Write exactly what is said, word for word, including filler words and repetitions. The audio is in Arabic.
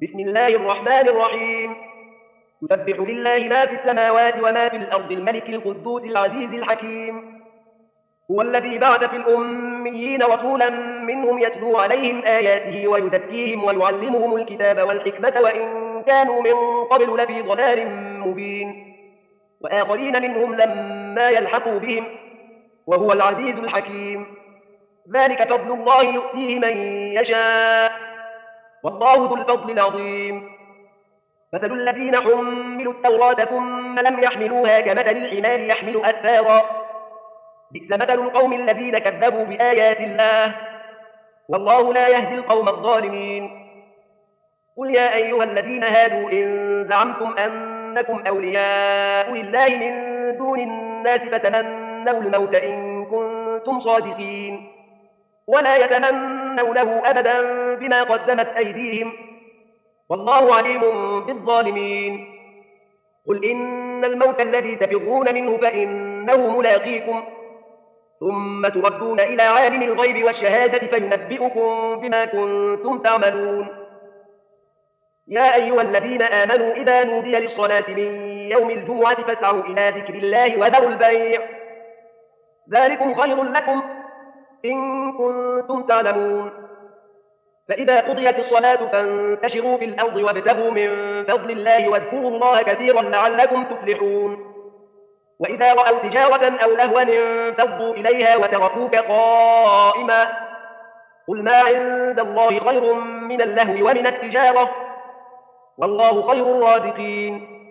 بسم الله الرحمن الرحيم. يسبح لله ما في السماوات وما في الأرض الملك القدوس العزيز الحكيم. هو الذي بعث في الأميين رسولا منهم يتلو عليهم آياته ويزكيهم ويعلمهم الكتاب والحكمة وإن كانوا من قبل لفي ضلال مبين، وآخرين منهم لما يلحقوا بهم، وهو العزيز الحكيم. ذلك فضل الله يؤتيه من يشاء، والله ذو الفضل العظيم. مثل الذين حملوا التوراة ثم لم يحملوها كمثل الحمار يحمل أسفارا، بئس مثل القوم الذين كذبوا بآيات الله، والله لا يهدي القوم الظالمين. قل يا أيها الذين هادوا إن زعمتم أنكم أولياء لله من دون الناس فتمنوا الموت إن كنتم صادقين، ولا يتمنونه أبدا بما قدمت أيديهم، والله عليم بالظالمين. قل إن الموت الذي تفرون منه فإنه ملاقيكم، ثم تردون إلى عالم الغيب والشهادة فينبئكم بما كنتم تعملون. يا أيها الذين آمنوا إذا نودي للصلاة من يوم الجمعة فاسعوا إلى ذكر الله وذروا البيع، ذلكم خير لكم إن كنتم تعلمون. فإذا قضيت الصلاة فانتشروا في الأرض وابتغوا من فضل الله واذكروا الله كثيرا لعلكم تفلحون. وإذا رأوا تجارة أو لهوا انفضوا إليها وتركوك قائما، قل ما عند الله خير من اللهو ومن التجارة، والله خير الرازقين.